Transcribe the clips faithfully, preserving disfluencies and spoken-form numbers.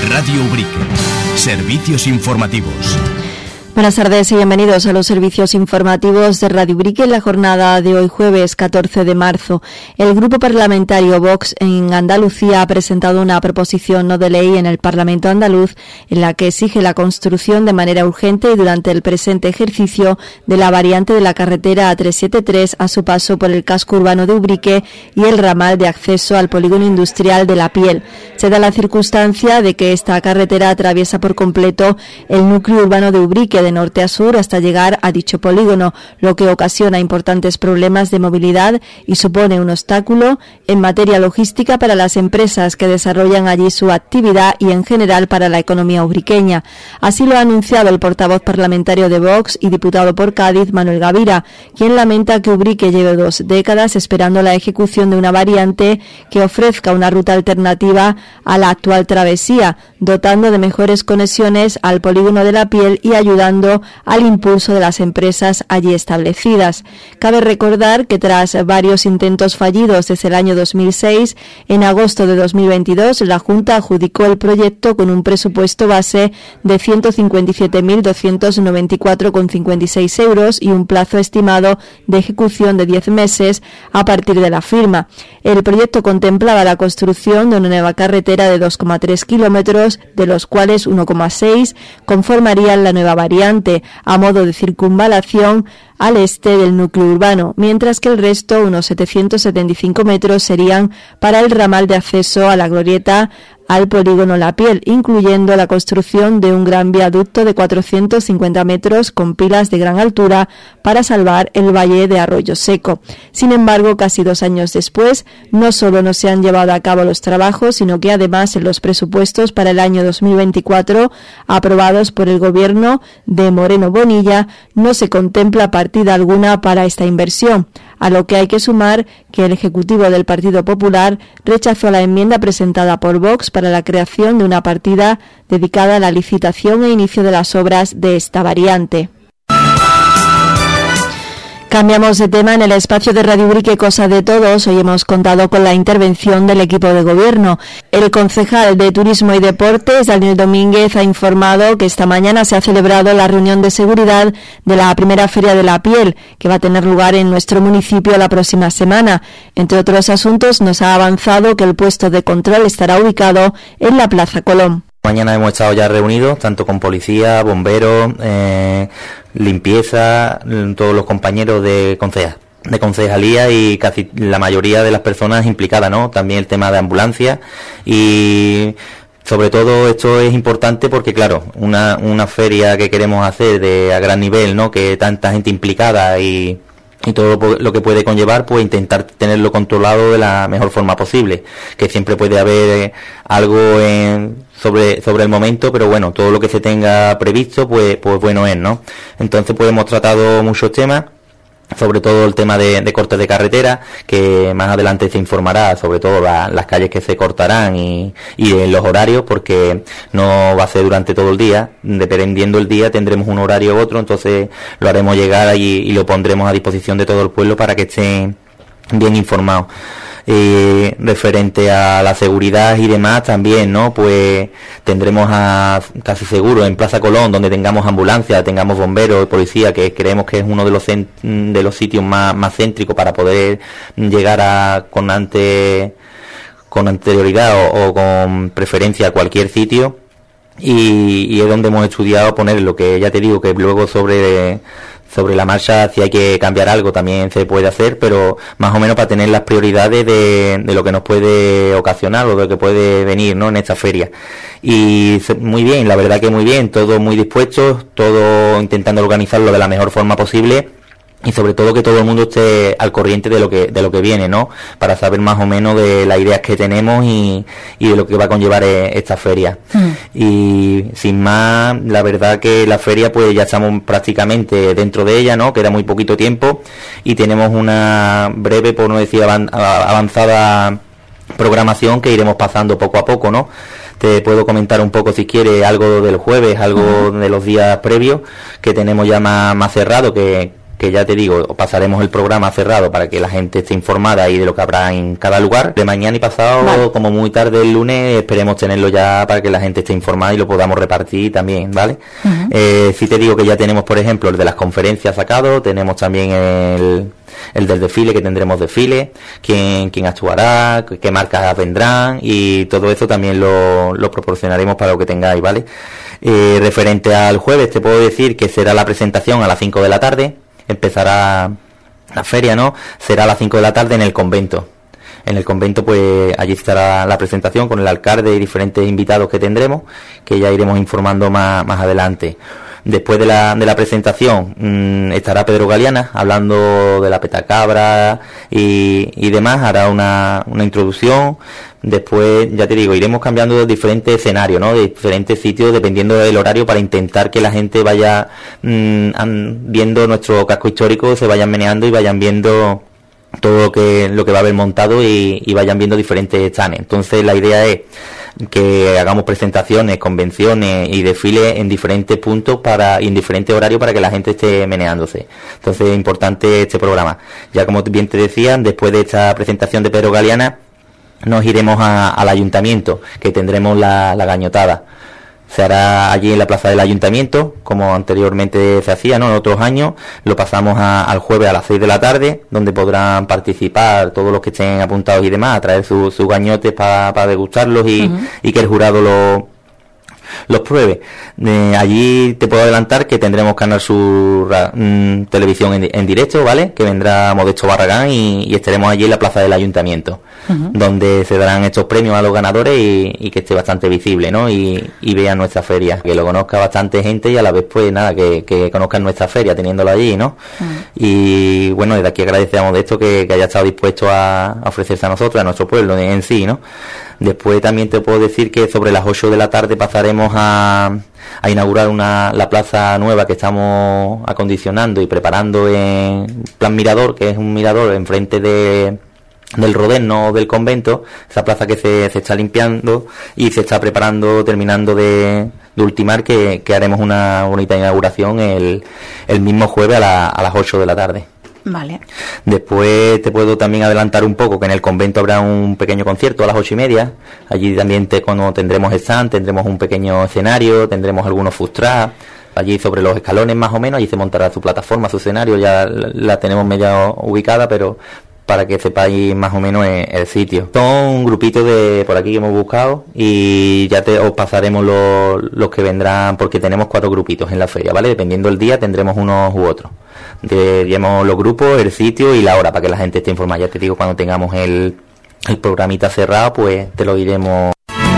Radio Ubrique. Servicios informativos. Buenas tardes y bienvenidos a los servicios informativos de Radio Ubrique en la jornada de hoy jueves catorce de marzo. El grupo parlamentario Vox en Andalucía ha presentado una proposición no de ley en el Parlamento andaluz en la que exige la construcción de manera urgente y durante el presente ejercicio de la variante de la carretera A trescientos setenta y tres a su paso por el casco urbano de Ubrique y el ramal de acceso al polígono industrial de La Piel. Se da la circunstancia de que esta carretera atraviesa por completo el núcleo urbano de Ubrique de norte a sur hasta llegar a dicho polígono, lo que ocasiona importantes problemas de movilidad y supone un obstáculo en materia logística para las empresas que desarrollan allí su actividad y en general para la economía ubriqueña. Así lo ha anunciado el portavoz parlamentario de Vox y diputado por Cádiz, Manuel Gavira, quien lamenta que Ubrique lleve dos décadas esperando la ejecución de una variante que ofrezca una ruta alternativa a la actual travesía, dotando de mejores conexiones al polígono de La Piel y ayudando al impulso de las empresas allí establecidas. Cabe recordar que tras varios intentos fallidos desde el año dos mil seis, en agosto de dos mil veintidós, la Junta adjudicó el proyecto con un presupuesto base de ciento cincuenta y siete mil doscientos noventa y cuatro coma cincuenta y seis euros y un plazo estimado de ejecución de diez meses a partir de la firma. El proyecto contemplaba la construcción de una nueva carretera de dos coma tres kilómetros, de los cuales uno coma seis conformarían la nueva variante a modo de circunvalación al este del núcleo urbano, mientras que el resto, unos setecientos setenta y cinco metros, serían para el ramal de acceso a la glorieta al polígono La Piel, incluyendo la construcción de un gran viaducto de cuatrocientos cincuenta metros con pilas de gran altura para salvar el valle de Arroyo Seco. Sin embargo, casi dos años después, no solo no se han llevado a cabo los trabajos, sino que además en los presupuestos para el año dos mil veinticuatro, aprobados por el gobierno de Moreno Bonilla, no se contempla partida alguna para esta inversión, a lo que hay que sumar que el Ejecutivo del Partido Popular rechazó la enmienda presentada por Vox para la creación de una partida dedicada a la licitación e inicio de las obras de esta variante. Cambiamos de tema en el espacio de Radio Ubrique Cosa de Todos. Hoy hemos contado con la intervención del equipo de gobierno. El concejal de Turismo y Deportes, Daniel Domínguez, ha informado que esta mañana se ha celebrado la reunión de seguridad de la primera Feria de la Piel, que va a tener lugar en nuestro municipio la próxima semana. Entre otros asuntos, nos ha avanzado que el puesto de control estará ubicado en la Plaza Colón. Mañana hemos estado ya reunidos, tanto con policía, bomberos, eh, limpieza, todos los compañeros de conceja, de concejalía y casi la mayoría de las personas implicadas, ¿no? También el tema de ambulancia y sobre todo esto es importante porque, claro, una, una feria que queremos hacer de a gran nivel, ¿no? Que tanta gente implicada y y todo lo que puede conllevar, pues intentar tenerlo controlado de la mejor forma posible, que siempre puede haber algo en, sobre sobre el momento, pero bueno, todo lo que se tenga previsto, pues pues bueno es, ¿no? Entonces pues hemos tratado muchos temas, sobre todo el tema de, de cortes de carretera, que más adelante se informará sobre todo la, las calles que se cortarán y, y en los horarios, porque no va a ser durante todo el día, dependiendo el día tendremos un horario u otro, entonces lo haremos llegar y, y lo pondremos a disposición de todo el pueblo para que estén bien informados. Eh, referente a la seguridad y demás también, ¿no? Pues tendremos a casi seguro en Plaza Colón, donde tengamos ambulancia, tengamos bomberos, policía, que creemos que es uno de los cent- de los sitios más, más céntricos para poder llegar a con ante con anterioridad o, o con preferencia a cualquier sitio. Y, y es donde hemos estudiado poner lo que ya te digo que luego sobre sobre la marcha, si hay que cambiar algo también se puede hacer, pero más o menos para tener las prioridades de, de lo que nos puede ocasionar o de lo que puede venir, ¿no? En esta feria. Y muy bien, la verdad que muy bien, todo muy dispuestos, todo intentando organizarlo de la mejor forma posible. Y sobre todo que todo el mundo esté al corriente de lo que de lo que viene, ¿no? Para saber más o menos de las ideas que tenemos y, y de lo que va a conllevar esta feria. Mm. Y sin más, la verdad que la feria pues ya estamos prácticamente dentro de ella, ¿no? Queda muy poquito tiempo y tenemos una breve, por no decir avanzada programación que iremos pasando poco a poco, ¿no? Te puedo comentar un poco si quieres algo del jueves, algo uh-huh. de los días previos que tenemos ya más, más cerrado, que que ya te digo, pasaremos el programa cerrado para que la gente esté informada y de lo que habrá en cada lugar. De mañana y pasado, vale, como muy tarde el lunes, esperemos tenerlo ya para que la gente esté informada y lo podamos repartir también, ¿vale? Uh-huh. Eh, sí te digo que ya tenemos, por ejemplo, el de las conferencias sacado, tenemos también el... el del desfile, que tendremos desfile, quién, quién actuará, qué marcas vendrán, y todo eso también lo, lo proporcionaremos para lo que tengáis, ¿vale? Eh, referente al jueves, te puedo decir que será la presentación a las cinco de la tarde, empezará la feria, ¿no? Será a las cinco de la tarde en el convento. En el convento, pues allí estará la presentación con el alcalde y diferentes invitados que tendremos, que ya iremos informando más, más adelante. Después de la, de la presentación mmm, estará Pedro Galeana hablando de la petacabra y, y demás, hará una, una introducción. Después, ya te digo, iremos cambiando de diferentes escenarios, ¿no? De diferentes sitios dependiendo del horario, para intentar que la gente vaya mmm, viendo nuestro casco histórico, se vayan meneando y vayan viendo todo lo que, lo que va a haber montado y, y vayan viendo diferentes stands. Entonces la idea es que hagamos presentaciones, convenciones y desfiles en diferentes puntos para y en diferentes horarios para que la gente esté meneándose. Entonces es importante este programa. Ya como bien te decía, después de esta presentación de Pedro Galeana, nos iremos a, al ayuntamiento, que tendremos la, la gañotada. Se hará allí en la plaza del ayuntamiento, como anteriormente se hacía, ¿no? En otros años. Lo pasamos a, al jueves a las seis de la tarde, donde podrán participar todos los que estén apuntados y demás, a traer sus su gañotes para pa degustarlos y, uh-huh. y que el jurado lo, los pruebe. Eh, allí te puedo adelantar que tendremos Canal Sur mm, televisión en, en directo, ¿vale? Que vendrá Modesto Barragán y, y estaremos allí en la plaza del ayuntamiento, uh-huh. donde se darán estos premios a los ganadores y, y que esté bastante visible, ¿no? Y, y vean nuestra feria, que lo conozca bastante gente y a la vez, pues nada, que, que conozcan nuestra feria teniéndolo allí, ¿no? Uh-huh. Y bueno, desde aquí agradecemos de esto que, que haya estado dispuesto a, a ofrecerse a nosotros, a nuestro pueblo en, en sí, ¿no? Después también te puedo decir que sobre las ocho de la tarde pasaremos a, a inaugurar una, la plaza nueva que estamos acondicionando y preparando en Plan Mirador, que es un mirador enfrente de del Roderno del convento, esa plaza que se, se está limpiando y se está preparando, terminando de, de ultimar, que, que haremos una bonita inauguración el, el mismo jueves a, la, a las ocho de la tarde. Vale. Después te puedo también adelantar un poco que en el convento habrá un pequeño concierto a las ocho y media. Allí también te, cuando tendremos stand, tendremos un pequeño escenario, tendremos algunos food trucks. Allí sobre los escalones más o menos, allí se montará su plataforma, su escenario, ya la, la tenemos media ubicada, pero para que sepáis más o menos el, el sitio. Son un grupito de por aquí que hemos buscado y ya te os pasaremos los, los que vendrán, porque tenemos cuatro grupitos en la feria, ¿vale? Dependiendo del día tendremos unos u otros. Diríamos los grupos, el sitio y la hora para que la gente esté informada. Ya te digo, cuando tengamos el, el programita cerrado, pues te lo diremos.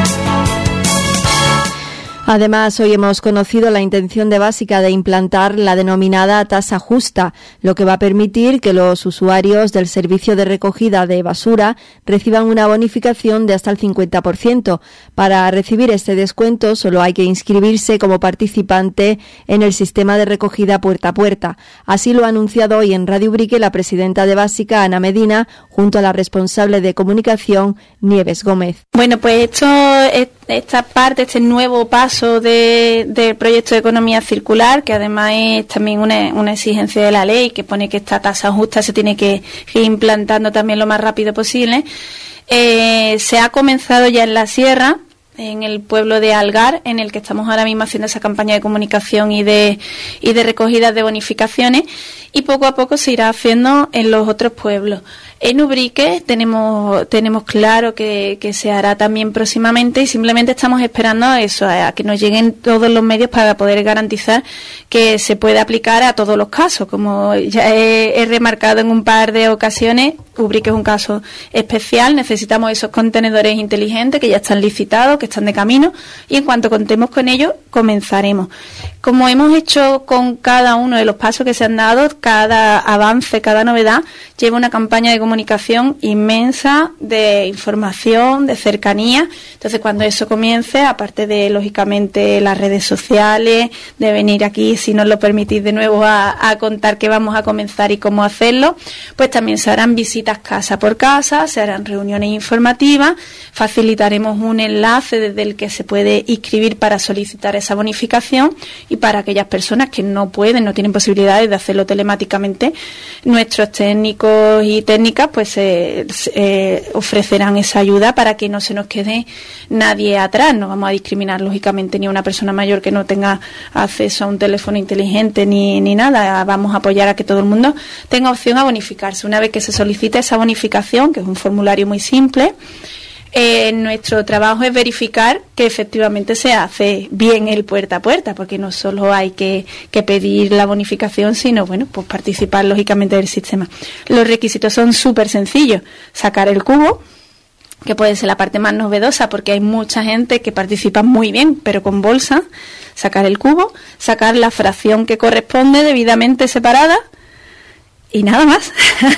Además, hoy hemos conocido la intención de Básica de implantar la denominada tasa justa, lo que va a permitir que los usuarios del servicio de recogida de basura reciban una bonificación de hasta el cincuenta por ciento. Para recibir este descuento solo hay que inscribirse como participante en el sistema de recogida puerta a puerta. Así lo ha anunciado hoy en Radio Ubrique la presidenta de Básica, Ana Medina, junto a la responsable de comunicación, Nieves Gómez. Bueno, pues esto, esta parte, este nuevo paso de, del proyecto de economía circular, que además es también una, una exigencia de la ley, que pone que esta tasa justa se tiene que, que ir implantando también lo más rápido posible, eh, se ha comenzado ya en la sierra, en el pueblo de Algar, en el que estamos ahora mismo haciendo esa campaña de comunicación y de y de recogidas de bonificaciones, y poco a poco se irá haciendo en los otros pueblos. En Ubrique tenemos tenemos claro que, que se hará también próximamente, y simplemente estamos esperando a eso, a que nos lleguen todos los medios para poder garantizar que se puede aplicar a todos los casos. Como ya he, he remarcado en un par de ocasiones, Ubrique es un caso especial, necesitamos esos contenedores inteligentes que ya están licitados, que están de camino, y en cuanto contemos con ellos, comenzaremos. Como hemos hecho con cada uno de los pasos que se han dado, cada avance, cada novedad, lleva una campaña de comunicación inmensa, de información, de cercanía. Entonces, cuando eso comience, aparte de, lógicamente, las redes sociales, de venir aquí, si nos lo permitís de nuevo, a, a contar qué vamos a comenzar y cómo hacerlo, pues también se harán visitas visitas casa por casa, se harán reuniones informativas, facilitaremos un enlace desde el que se puede inscribir para solicitar esa bonificación, y para aquellas personas que no pueden, no tienen posibilidades de hacerlo telemáticamente, nuestros técnicos y técnicas pues eh, eh, ofrecerán esa ayuda para que no se nos quede nadie atrás. No vamos a discriminar lógicamente ni a una persona mayor que no tenga acceso a un teléfono inteligente ni, ni nada. Vamos a apoyar a que todo el mundo tenga opción a bonificarse. Una vez que se solicite esa bonificación, que es un formulario muy simple, eh, nuestro trabajo es verificar que efectivamente se hace bien el puerta a puerta, porque no solo hay que, que pedir la bonificación, sino bueno, pues participar lógicamente del sistema. Los requisitos son súper sencillos: sacar el cubo, que puede ser la parte más novedosa porque hay mucha gente que participa muy bien, pero con bolsa. Sacar el cubo, sacar la fracción que corresponde debidamente separada, y nada más,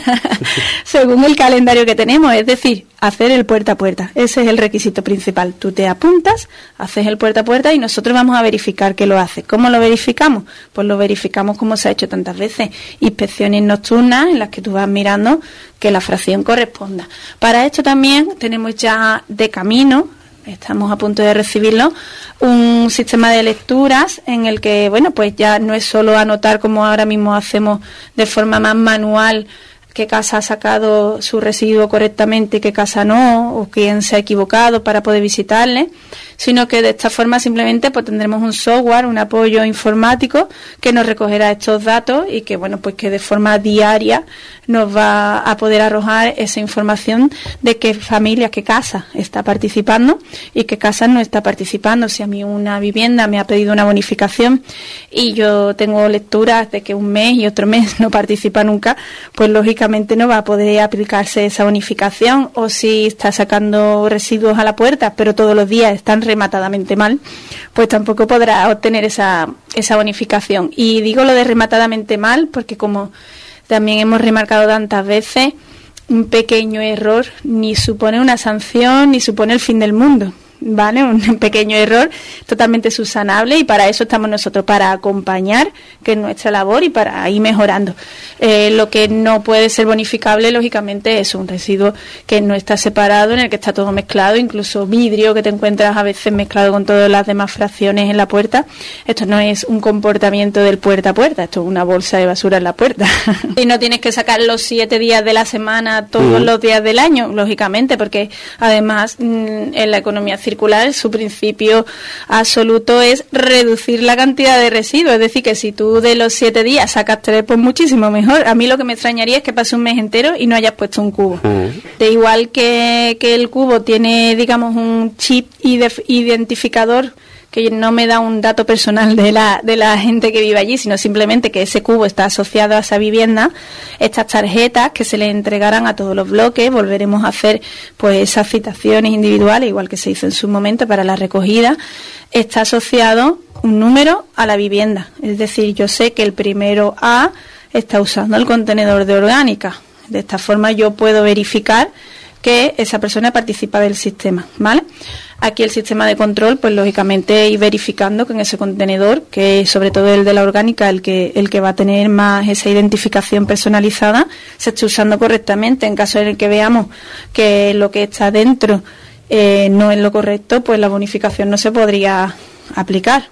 según el calendario que tenemos, es decir, hacer el puerta a puerta. Ese es el requisito principal. Tú te apuntas, haces el puerta a puerta y nosotros vamos a verificar que lo haces. ¿Cómo lo verificamos? Pues lo verificamos como se ha hecho tantas veces: inspecciones nocturnas en las que tú vas mirando que la fracción corresponda. Para esto también tenemos ya de camino, estamos a punto de recibirlo, un sistema de lecturas en el que, bueno, pues ya no es solo anotar como ahora mismo hacemos de forma más manual qué casa ha sacado su residuo correctamente y qué casa no, o quién se ha equivocado para poder visitarle, sino que de esta forma simplemente pues tendremos un software, un apoyo informático que nos recogerá estos datos y que, bueno, pues que de forma diaria nos va a poder arrojar esa información de qué familia, qué casa está participando y qué casa no está participando. Si a mí una vivienda me ha pedido una bonificación y yo tengo lecturas de que un mes y otro mes no participa nunca, pues lógicamente no va a poder aplicarse esa bonificación. O si está sacando residuos a la puerta pero todos los días están rematadamente mal, pues tampoco podrá obtener esa, esa bonificación. Y digo lo de rematadamente mal porque, como también hemos remarcado tantas veces, un pequeño error ni supone una sanción ni supone el fin del mundo, ¿vale? Un pequeño error totalmente subsanable, y para eso estamos nosotros, para acompañar, que es nuestra labor, y para ir mejorando. Eh, lo que no puede ser bonificable, lógicamente, es un residuo que no está separado, en el que está todo mezclado, incluso vidrio que te encuentras a veces mezclado con todas las demás fracciones en la puerta. Esto no es un comportamiento del puerta a puerta, esto es una bolsa de basura en la puerta. Y no tienes que sacar los siete días de la semana, todos mm. los días del año, lógicamente, porque además en la economía circular su principio absoluto es reducir la cantidad de residuos. Es decir, que si tú de los siete días sacas tres, pues muchísimo mejor. A mí lo que me extrañaría es que pase un mes entero y no hayas puesto un cubo. Mm. De igual que, que el cubo tiene, digamos, un chip identificador que no me da un dato personal de la de la gente que vive allí, sino simplemente que ese cubo está asociado a esa vivienda. Estas tarjetas que se le entregarán a todos los bloques, volveremos a hacer pues esas citaciones individuales, igual que se hizo en su momento para la recogida. Está asociado un número a la vivienda, es decir, yo sé que el primero A está usando el contenedor de orgánica. De esta forma yo puedo verificar que esa persona participa del sistema, ¿vale? Aquí el sistema de control, pues lógicamente ir verificando que en ese contenedor, que es sobre todo el de la orgánica, el que el que va a tener más esa identificación personalizada, se esté usando correctamente. En caso en el que veamos que lo que está dentro eh, no es lo correcto, pues la bonificación no se podría aplicar.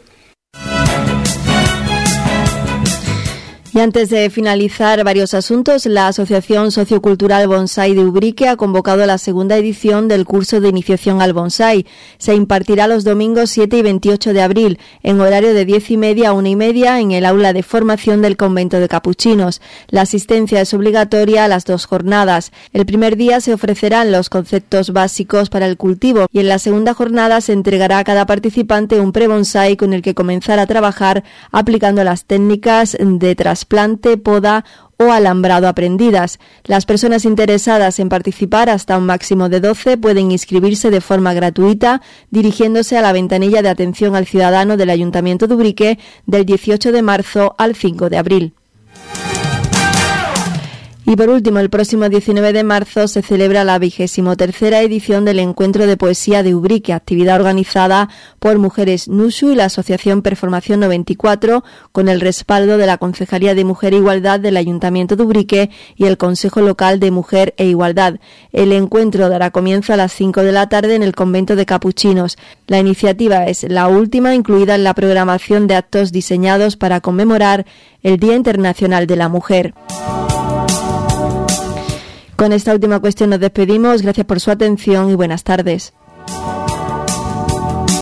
Y antes de finalizar varios asuntos, la Asociación Sociocultural Bonsai de Ubrique ha convocado la segunda edición del curso de iniciación al bonsai. Se impartirá los domingos siete y veintiocho de abril, en horario de diez y media a una y media, en el aula de formación del convento de capuchinos. La asistencia es obligatoria a las dos jornadas. El primer día se ofrecerán los conceptos básicos para el cultivo, y en la segunda jornada se entregará a cada participante un pre-bonsai con el que comenzar a trabajar aplicando las técnicas de trasplante, poda o alambrado aprendidas. Las personas interesadas en participar, hasta un máximo de doce, pueden inscribirse de forma gratuita dirigiéndose a la ventanilla de atención al ciudadano del Ayuntamiento de Ubrique del dieciocho de marzo al cinco de abril. Y por último, el próximo diecinueve de marzo se celebra la vigésimo tercera edición del Encuentro de Poesía de Ubrique, actividad organizada por Mujeres Nushu y la Asociación Performación noventa y cuatro, con el respaldo de la Concejalía de Mujer e Igualdad del Ayuntamiento de Ubrique y el Consejo Local de Mujer e Igualdad. El encuentro dará comienzo a las cinco de la tarde en el Convento de Capuchinos. La iniciativa es la última incluida en la programación de actos diseñados para conmemorar el Día Internacional de la Mujer. Con esta última cuestión nos despedimos. Gracias por su atención y buenas tardes.